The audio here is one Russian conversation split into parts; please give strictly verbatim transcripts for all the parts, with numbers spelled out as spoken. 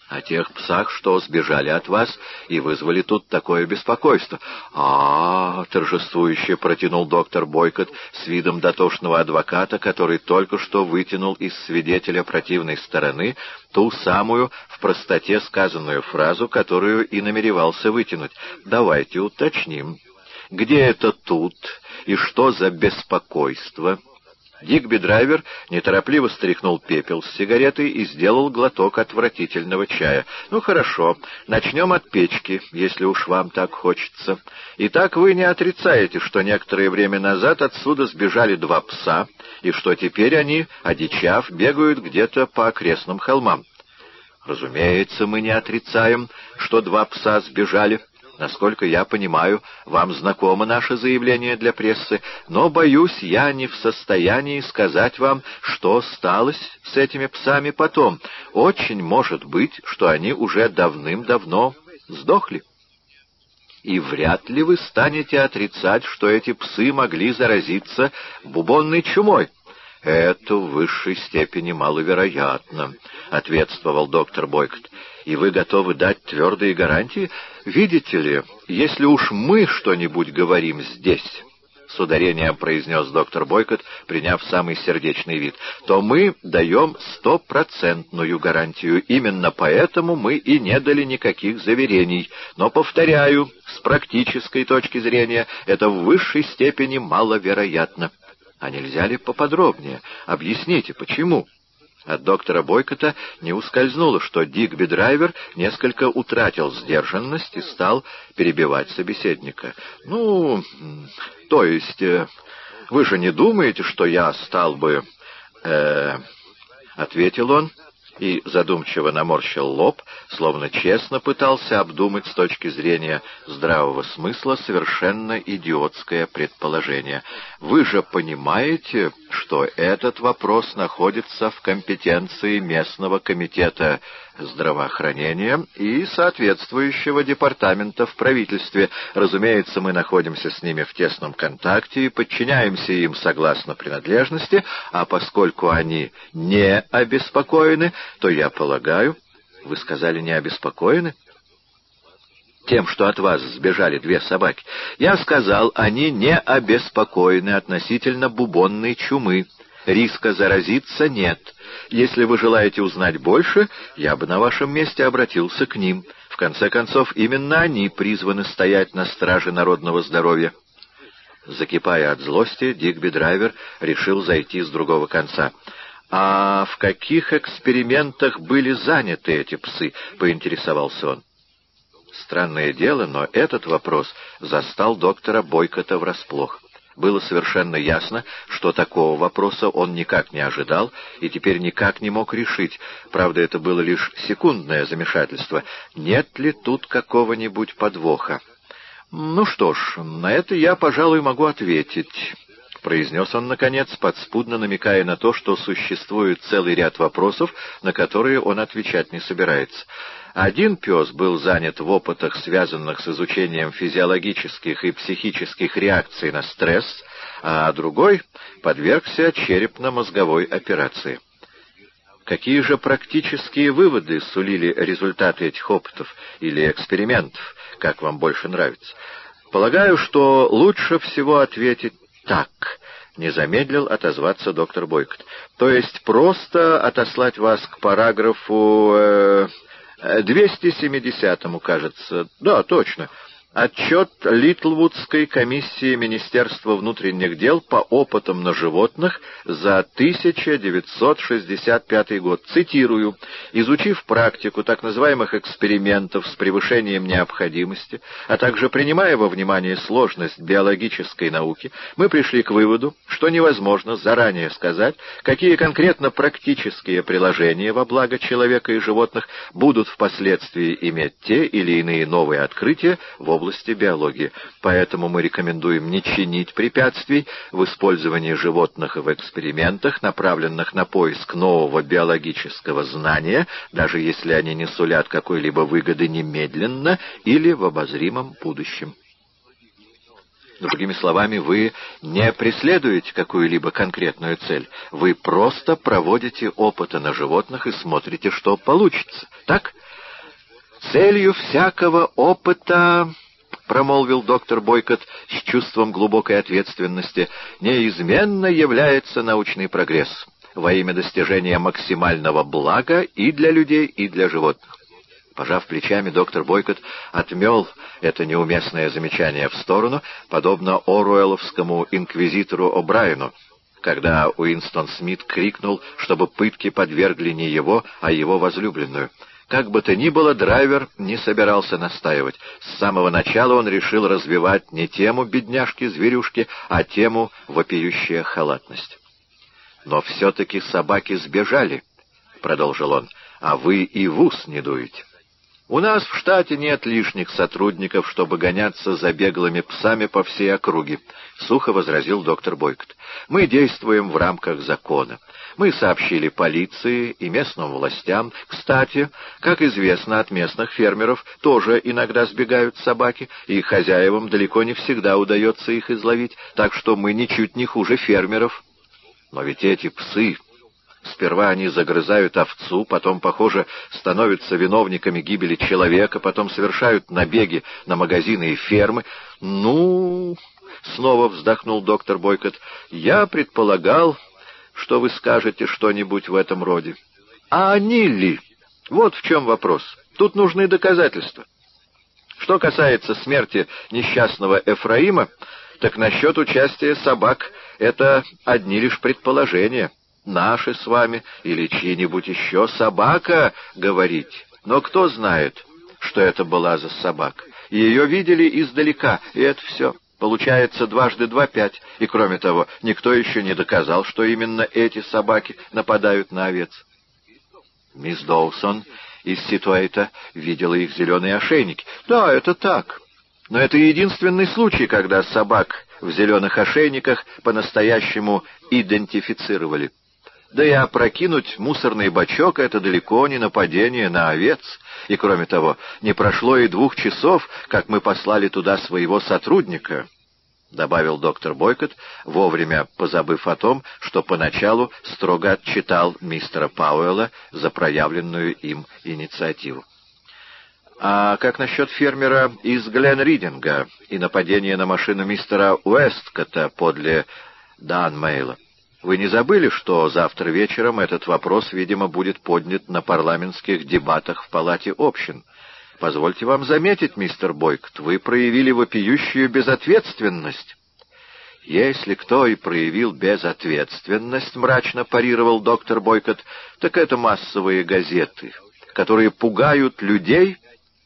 О тех псах, что сбежали от вас и вызвали тут такое беспокойство. А, -а, -а торжествующе протянул доктор Бойкот с видом дотошного адвоката, который только что вытянул из свидетеля противной стороны ту самую в простоте сказанную фразу, которую и намеревался вытянуть. Давайте уточним, где это тут и что за беспокойство? Дигби Драйвер неторопливо стряхнул пепел с сигаретой и сделал глоток отвратительного чая. «Ну, хорошо, начнем от печки, если уж вам так хочется. Итак, вы не отрицаете, что некоторое время назад отсюда сбежали два пса, и что теперь они, одичав, бегают где-то по окрестным холмам?» «Разумеется, мы не отрицаем, что два пса сбежали. Насколько я понимаю, вам знакомо наше заявление для прессы, но, боюсь, я не в состоянии сказать вам, что сталось с этими псами потом. Очень может быть, что они уже давным-давно сдохли. И вряд ли вы станете отрицать, что эти псы могли заразиться бубонной чумой». «Это в высшей степени маловероятно», — ответствовал доктор Бойкот. «И вы готовы дать твердые гарантии? Видите ли, если уж мы что-нибудь говорим здесь», — с ударением произнес доктор Бойкот, приняв самый сердечный вид, «то мы даем стопроцентную гарантию. Именно поэтому мы и не дали никаких заверений. Но, повторяю, с практической точки зрения это в высшей степени маловероятно». «А нельзя ли поподробнее? Объясните, почему?» От доктора Бойкота не ускользнуло, что Дигби Драйвер несколько утратил сдержанность и стал перебивать собеседника. «Ну, то есть, э, вы же не думаете, что я стал бы...» э, — ответил он и задумчиво наморщил лоб, словно честно пытался обдумать с точки зрения здравого смысла совершенно идиотское предположение. «Вы же понимаете, что этот вопрос находится в компетенции местного комитета здравоохранения и соответствующего департамента в правительстве. Разумеется, мы находимся с ними в тесном контакте и подчиняемся им согласно принадлежности, а поскольку они не обеспокоены, то, я полагаю...» «Вы сказали, не обеспокоены?» «Тем, что от вас сбежали две собаки. Я сказал, они не обеспокоены относительно бубонной чумы. Риска заразиться нет. Если вы желаете узнать больше, я бы на вашем месте обратился к ним. В конце концов, именно они призваны стоять на страже народного здоровья». Закипая от злости, Дигби Драйвер решил зайти с другого конца. «А в каких экспериментах были заняты эти псы?» — поинтересовался он. Странное дело, но этот вопрос застал доктора Бойкота врасплох. Было совершенно ясно, что такого вопроса он никак не ожидал и теперь никак не мог решить. Правда, это было лишь секундное замешательство. Нет ли тут какого-нибудь подвоха? «Ну что ж, на это я, пожалуй, могу ответить», — произнес он, наконец, подспудно намекая на то, что существует целый ряд вопросов, на которые он отвечать не собирается. Один пес был занят в опытах, связанных с изучением физиологических и психических реакций на стресс, а другой подвергся черепно-мозговой операции. Какие же практические выводы сулили результаты этих опытов или экспериментов, как вам больше нравится? Полагаю, что лучше всего ответить так, — не замедлил отозваться доктор Бойкот. То есть просто отослать вас к параграфу э, двести семидесятому, кажется. Да, точно. Отчет Литлвудской комиссии Министерства внутренних дел по опытам на животных за тысяча девятьсот шестьдесят пятый год. Цитирую. «Изучив практику так называемых экспериментов с превышением необходимости, а также принимая во внимание сложность биологической науки, мы пришли к выводу, что невозможно заранее сказать, какие конкретно практические приложения во благо человека и животных будут впоследствии иметь те или иные новые открытия в области области биологии. Поэтому мы рекомендуем не чинить препятствий в использовании животных в экспериментах, направленных на поиск нового биологического знания, даже если они не сулят какой-либо выгоды немедленно или в обозримом будущем». Другими словами, вы не преследуете какую-либо конкретную цель. Вы просто проводите опыты на животных и смотрите, что получится. Так? Целью всякого опыта, — промолвил доктор Бойкот с чувством глубокой ответственности, — неизменно является научный прогресс во имя достижения максимального блага и для людей, и для животных. Пожав плечами, доктор Бойкот отмел это неуместное замечание в сторону, подобно оруэлловскому инквизитору О'Брайену, когда Уинстон Смит крикнул, чтобы пытки подвергли не его, а его возлюбленную. Как бы то ни было, драйвер не собирался настаивать. С самого начала он решил развивать не тему бедняжки-зверюшки, а тему вопиющая халатность. «Но все-таки собаки сбежали», — продолжил он, — «а вы и в ус не дуете. У нас в штате нет лишних сотрудников, чтобы гоняться за беглыми псами по всей округе», — сухо возразил доктор Бойкот. «Мы действуем в рамках закона. Мы сообщили полиции и местным властям. Кстати, как известно, от местных фермеров тоже иногда сбегают собаки, и хозяевам далеко не всегда удается их изловить, так что мы ничуть не хуже фермеров. Но ведь эти псы... Сперва они загрызают овцу, потом, похоже, становятся виновниками гибели человека, потом совершают набеги на магазины и фермы. Ну, снова вздохнул доктор Бойкот, я предполагал, что вы скажете что-нибудь в этом роде. А они ли? Вот в чем вопрос. Тут нужны доказательства. Что касается смерти несчастного Эфраима, так насчет участия собак это одни лишь предположения. Наши с вами или чьи-нибудь еще собака, говорить. Но кто знает, что это была за собака? Ее видели издалека, и это все. Получается дважды два — пять. И кроме того, никто еще не доказал, что именно эти собаки нападают на овец. Мисс Доусон из Ситуэйта видела их зеленые ошейники. Да, это так. Но это единственный случай, когда собак в зеленых ошейниках по-настоящему идентифицировали. Да и опрокинуть мусорный бачок — это далеко не нападение на овец. И, кроме того, не прошло и двух часов, как мы послали туда своего сотрудника, — добавил доктор Бойкот, вовремя позабыв о том, что поначалу строго отчитал мистера Пауэлла за проявленную им инициативу. А как насчет фермера из Гленридинга и нападения на машину мистера Уэсткотта подле Данмейла? Вы не забыли, что завтра вечером этот вопрос, видимо, будет поднят на парламентских дебатах в Палате общин? Позвольте вам заметить, мистер Бойкот, вы проявили вопиющую безответственность. Если кто и проявил безответственность, мрачно парировал доктор Бойкот, так это массовые газеты, которые пугают людей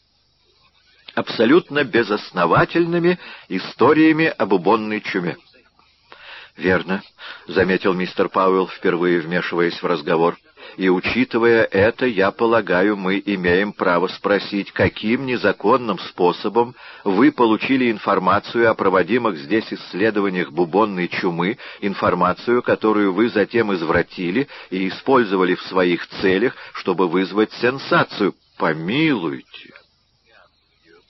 абсолютно безосновательными историями об бубонной чуме. «Верно», — заметил мистер Пауэлл, впервые вмешиваясь в разговор. «И, учитывая это, я полагаю, мы имеем право спросить, каким незаконным способом вы получили информацию о проводимых здесь исследованиях бубонной чумы, информацию, которую вы затем извратили и использовали в своих целях, чтобы вызвать сенсацию». «Помилуйте»,